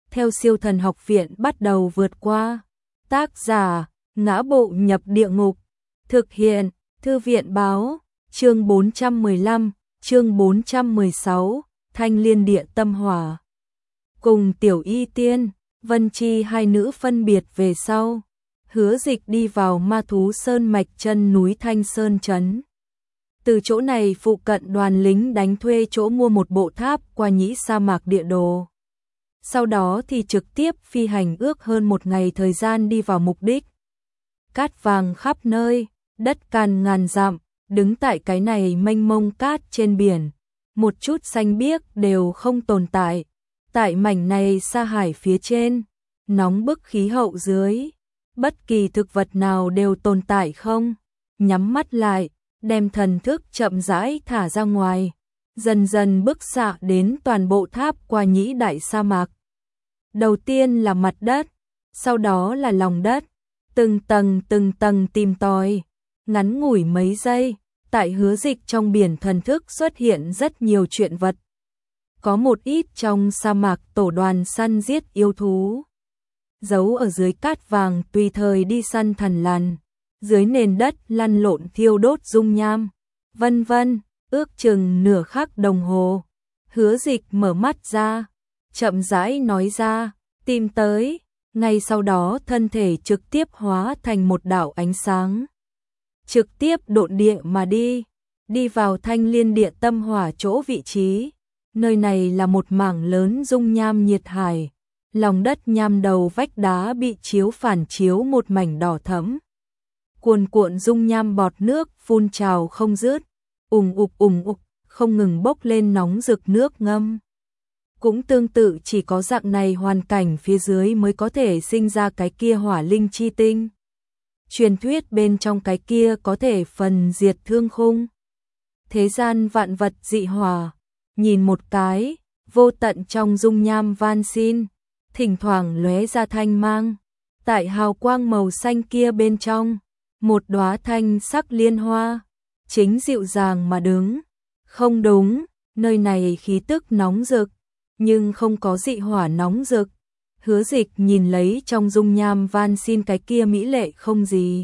theo Siêu Thần Học Viện bắt đầu vượt qua. Tác giả: Ngã Bộ Nhập Địa Ngục. Thực hiện: Thư viện báo. Chương 415, chương 416, Thanh Liên Địa Tâm Hỏa. Cùng Tiểu Y Tiên, Vân Chi hai nữ phân biệt về sau, Hứa Dịch đi vào Ma Thú Sơn mạch chân núi Thanh Sơn trấn. Từ chỗ này phụ cận đoàn lính đánh thuê chỗ mua một bộ tháp qua nhĩ sa mạc địa đồ. Sau đó thì trực tiếp phi hành ước hơn một ngày thời gian đi vào mục đích. Cát vàng khắp nơi, đất cằn ngàn dặm, đứng tại cái này mênh mông cát trên biển, một chút xanh biếc đều không tồn tại. Tại mảnh này sa hải phía trên, nóng bức khí hậu dưới, bất kỳ thực vật nào đều tồn tại không. Nhắm mắt lại, đem thần thức chậm rãi thả ra ngoài, dần dần bức xạ đến toàn bộ tháp qua nhĩ đại sa mạc. Đầu tiên là mặt đất, sau đó là lòng đất, từng tầng tìm tòi. Ngắn ngủi mấy giây, tại Hứa Dịch trong biển thần thức xuất hiện rất nhiều chuyện vật. Có một ít trong sa mạc tổ đoàn săn giết yêu thú, giấu ở dưới cát vàng tùy thời đi săn thằn lằn, dưới nền đất lăn lộn thiêu đốt dung nham, vân vân. Ước chừng nửa khắc đồng hồ, Hứa Dịch mở mắt ra, chậm rãi nói ra, tìm tới. Ngay sau đó thân thể trực tiếp hóa thành một đạo ánh sáng, trực tiếp độn địa mà đi vào Thanh Liên Địa Tâm Hỏa chỗ vị trí. Nơi này là một mảng lớn dung nham nhiệt hải, lòng đất nham đầu vách đá bị chiếu phản chiếu một mảnh đỏ thẫm. Cuồn cuộn dung nham bọt nước phun trào không dứt, ùng ục, không ngừng bốc lên nóng rực nước ngâm. Cũng tương tự chỉ có dạng này hoàn cảnh phía dưới mới có thể sinh ra cái kia hỏa linh chi tinh. Truyền thuyết bên trong cái kia có thể phần diệt thương khung. Thế gian vạn vật dị hỏa, nhìn một cái, vô tận trong dung nham van xin, thỉnh thoảng lóe ra thanh mang. Tại hào quang màu xanh kia bên trong, một đóa thanh sắc liên hoa, chính dịu dàng mà đứng. Không đúng, nơi này khí tức nóng rực, nhưng không có dị hỏa nóng rực. Hứa Dịch nhìn lấy trong dung nham van xin cái kia mỹ lệ không gì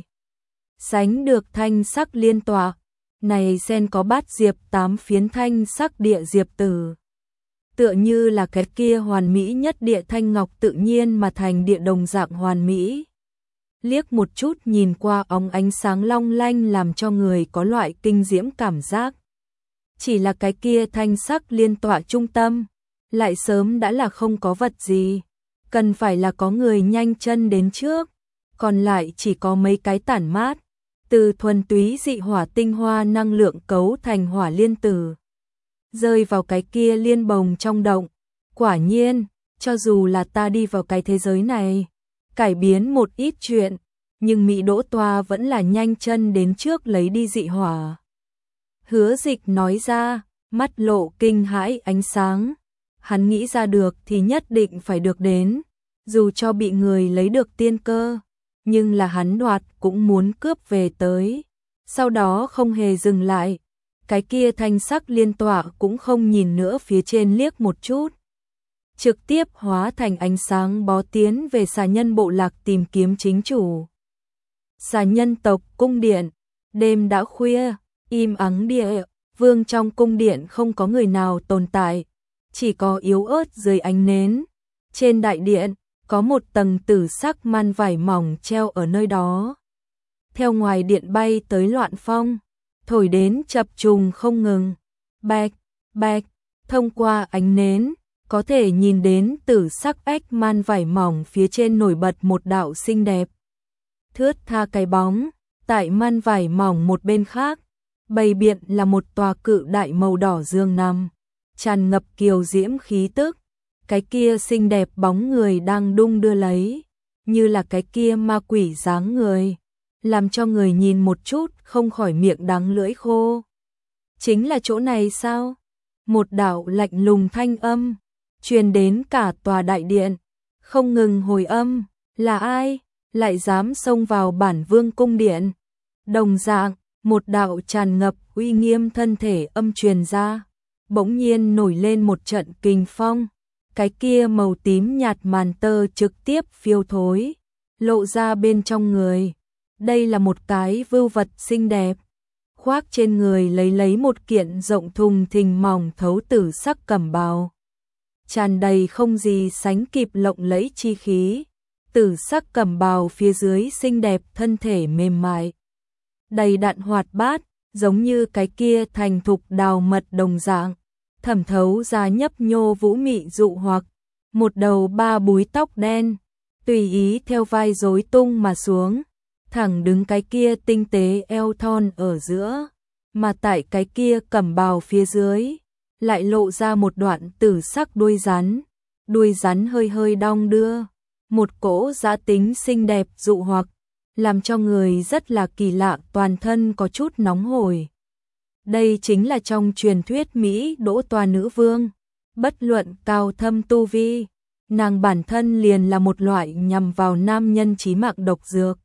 sánh được thanh sắc liên tọa. Này sen có bát diệp 8 phiến thanh sắc địa diệp tử, tựa như là cái kia hoàn mỹ nhất địa thanh ngọc tự nhiên mà thành địa đồng dạng hoàn mỹ. Liếc một chút nhìn qua óng ánh sáng long lanh làm cho người có loại kinh diễm cảm giác. Chỉ là cái kia thanh sắc liên tọa trung tâm, lại sớm đã là không có vật gì, cần phải là có người nhanh chân đến trước, còn lại chỉ có mấy cái tản mát, từ thuần túy dị hỏa tinh hoa năng lượng cấu thành hỏa liên tử, rơi vào cái kia liên bồng trong động. Quả nhiên, cho dù là ta đi vào cái thế giới này, cải biến một ít chuyện, nhưng Mỹ Đỗ Toa vẫn là nhanh chân đến trước lấy đi dị hỏa. Hứa Dịch nói ra, mắt lộ kinh hãi ánh sáng. Hắn nghĩ ra được thì nhất định phải được đến, dù cho bị người lấy được tiên cơ, nhưng là hắn đoạt cũng muốn cướp về tới. Sau đó không hề dừng lại, cái kia thanh sắc liên tọa cũng không nhìn nữa phía trên liếc một chút, trực tiếp hóa thành ánh sáng bó tiến về xà nhân bộ lạc tìm kiếm chính chủ. Xà nhân tộc cung điện, đêm đã khuya, im ắng địa vương trong cung điện không có người nào tồn tại, chỉ có yếu ớt dưới ánh nến. Trên đại điện, có một tầng tử sắc màn vải mỏng treo ở nơi đó. Theo ngoài điện bay tới loạn phong, thổi đến chập trùng không ngừng. Bạch, bạch, thông qua ánh nến, có thể nhìn đến tử sắc ếch màn vải mỏng phía trên nổi bật một đạo xinh đẹp thướt tha cái bóng. Tại màn vải mỏng một bên khác, bày biện là một tòa cự đại màu đỏ giường nằm, tràn ngập kiều diễm khí tức. Cái kia xinh đẹp bóng người đang đung đưa lấy, như là cái kia ma quỷ dáng người, làm cho người nhìn một chút không khỏi miệng đắng lưỡi khô. Chính là chỗ này sao? Một đạo lạnh lùng thanh âm truyền đến cả tòa đại điện, không ngừng hồi âm. Là ai lại dám xông vào bản vương cung điện? Đồng dạng, một đạo tràn ngập uy nghiêm thân thể âm truyền ra, bỗng nhiên nổi lên một trận kình phong, cái kia màu tím nhạt màn tơ trực tiếp phiêu thối, lộ ra bên trong người. Đây là một cái vưu vật xinh đẹp, khoác trên người lấy một kiện rộng thùng thình mỏng thấu tử sắc cẩm bào, tràn đầy không gì sánh kịp lộng lẫy chi khí. Tử sắc cẩm bào phía dưới xinh đẹp, thân thể mềm mại, đầy đặn hoạt bát, giống như cái kia thành thục đào mật đồng dạng, thẩm thấu ra nhấp nhô vũ mị dụ hoặc. Một đầu ba búi tóc đen, tùy ý theo vai rối tung mà xuống, thẳng đứng cái kia tinh tế eo thon ở giữa, mà tại cái kia cẩm bào phía dưới, lại lộ ra một đoạn tử sắc đuôi rắn hơi hơi đong đưa, một cỗ dã tính xinh đẹp dụ hoặc, làm cho người rất là kỳ lạ, toàn thân có chút nóng hổi. Đây chính là trong truyền thuyết Mỹ Đỗ Toa nữ vương, bất luận cao thâm tu vi, nàng bản thân liền là một loại nhằm vào nam nhân chí mạng độc dược.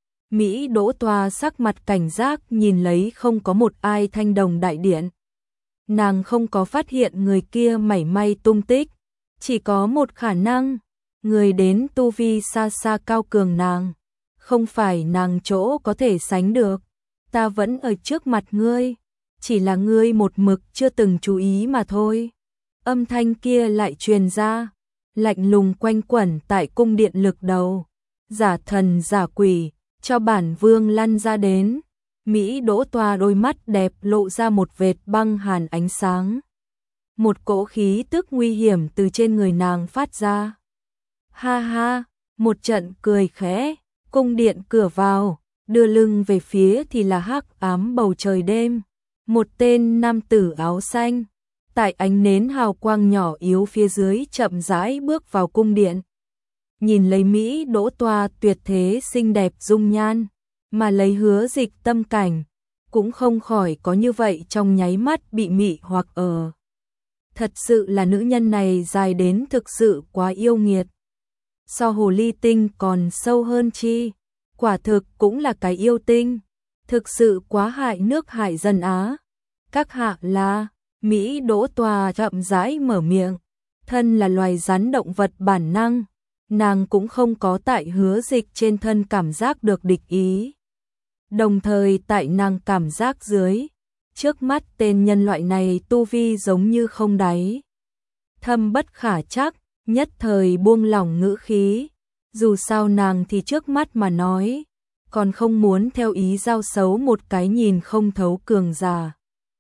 Mỹ Đỗ Toa sắc mặt cảnh giác nhìn lấy không có một ai thanh đồng đại điện. Nàng không có phát hiện người kia mảy may tung tích, chỉ có một khả năng, người đến tu vi xa xa cao cường nàng, không phải nàng chỗ có thể sánh được. Ta vẫn ở trước mặt ngươi, chỉ là ngươi một mực chưa từng chú ý mà thôi. Âm thanh kia lại truyền ra, lạnh lùng quanh quẩn tại cung điện lực đầu. Giả thần giả quỷ, cho bản vương lăn ra đến. Mỹ Đỗ Toa đôi mắt đẹp lộ ra một vệt băng hàn ánh sáng. Một cỗ khí tức nguy hiểm từ trên người nàng phát ra. Ha ha, một trận cười khẽ, cung điện cửa vào, đưa lưng về phía thì là hắc ám bầu trời đêm. Một tên nam tử áo xanh, tại ánh nến hào quang nhỏ yếu phía dưới chậm rãi bước vào cung điện. Nhìn lấy Mỹ Đỗ Toa tuyệt thế xinh đẹp dung nhan, mà lấy Hứa Dịch tâm cảnh, cũng không khỏi có như vậy trong nháy mắt bị mị hoặc ở. Thật sự là nữ nhân này dài đến thực sự quá yêu nghiệt. So hồ ly tinh còn sâu hơn chi, quả thực cũng là cái yêu tinh, thực sự quá hại nước hại dân á. Các hạ là, Mỹ Đỗ Toa chậm rãi mở miệng, thân là loài rắn động vật bản năng, nàng cũng không có tại Hứa Dịch trên thân cảm giác được địch ý. Đồng thời tại nàng cảm giác dưới, trước mắt tên nhân loại này tu vi giống như không đáy. Thâm bất khả trắc, nhất thời buông lỏng ngữ khí, dù sao nàng thì trước mắt mà nói, còn không muốn theo ý giao xấu một cái nhìn không thấu cường giả.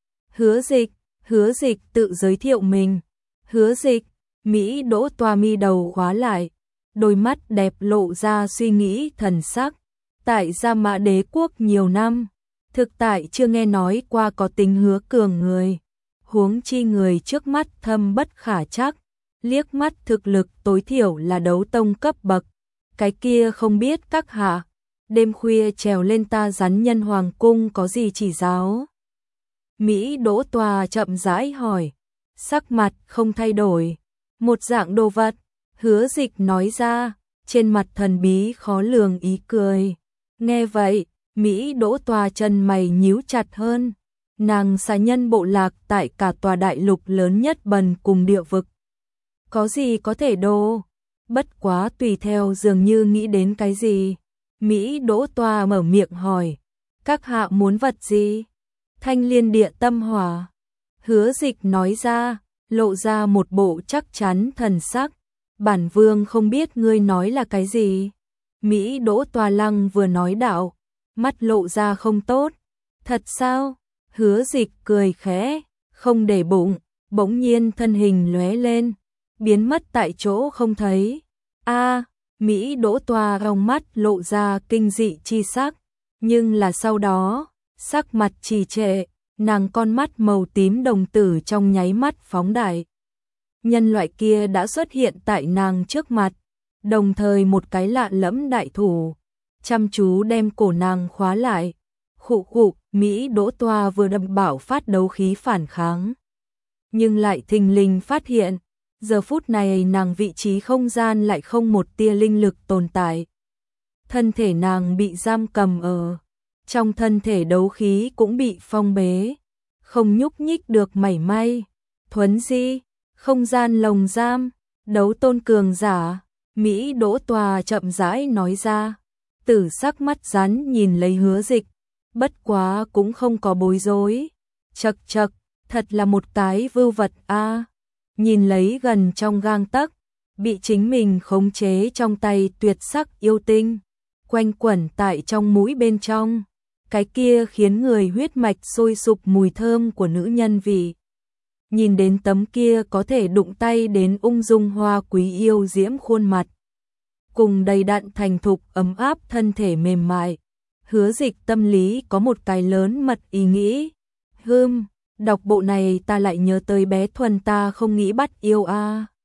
Hứa Dịch tự giới thiệu mình. Hứa Dịch, Mỹ Đỗ Toa mi đầu khóa lại, đôi mắt đẹp lộ ra suy nghĩ thần sắc. Tại Gia Mã Đế quốc nhiều năm, thực tại chưa nghe nói qua có tính hứa cường người, huống chi người trước mắt thâm bất khả trắc, liếc mắt thực lực tối thiểu là đấu tông cấp bậc. Cái kia không biết các hạ, đêm khuya trèo lên ta rắn nhân hoàng cung có gì chỉ giáo? Mỹ Đỗ Toa chậm rãi hỏi, sắc mặt không thay đổi. Một dạng đồ vật, Hứa Dịch nói ra, trên mặt thần bí khó lường ý cười. Nghe vậy, Mỹ Đỗ Toa chân mày nhíu chặt hơn. Nàng xà nhân bộ lạc tại cả tòa đại lục lớn nhất bần cùng địa vực. Có gì có thể đồ? Bất quá tùy theo dường như nghĩ đến cái gì. Mỹ Đỗ Toa mở miệng hỏi, các hạ muốn vật gì? Thanh liên địa tâm hỏa. Hứa Dịch nói ra, lộ ra một bộ chắc chắn thần sắc. Bản vương không biết ngươi nói là cái gì. Mỹ Đỗ Toa lăng vừa nói đạo, mắt lộ ra không tốt. Thật sao? Hứa Dịch cười khẽ, không để bụng, bỗng nhiên thân hình lóe lên, biến mất tại chỗ không thấy. A, Mỹ Đỗ Toa trong mắt lộ ra kinh dị chi sắc, nhưng là sau đó, sắc mặt trì trệ, nàng con mắt màu tím đồng tử trong nháy mắt phóng đại. Nhân loại kia đã xuất hiện tại nàng trước mặt, đồng thời một cái lạ lẫm đại thủ, chăm chú đem cổ nàng khóa lại. Khụ khụ, Mỹ Đỗ Toa vừa đâm bảo phát đấu khí phản kháng, nhưng lại thình lình phát hiện, giờ phút này nàng vị trí không gian lại không một tia linh lực tồn tại. Thân thể nàng bị giam cầm ở, trong thân thể đấu khí cũng bị phong bế, không nhúc nhích được mảy may. Thuấn di, không gian lồng giam, Đấu tôn cường giả, Mỹ Đỗ Tòa chậm rãi nói ra. Tử sắc mắt rắn nhìn lấy Hứa Dịch, bất quá cũng không có bối rối. Chậc chậc, thật là một cái vưu vật a. Nhìn lấy gần trong gang tấc, bị chính mình khống chế trong tay tuyệt sắc yêu tinh, quanh quẩn tại trong mũi bên trong, cái kia khiến người huyết mạch sôi sục mùi thơm của nữ nhân vị. Nhìn đến tấm kia có thể đụng tay đến ung dung hoa quý yêu diễm khuôn mặt, cùng đầy đặn thành thục ấm áp thân thể mềm mại, Hứa Dịch tâm lý có một cái lớn mật ý nghĩ. Đọc bộ này ta lại nhớ tới bé Thuần ta không nghĩ bắt yêu a.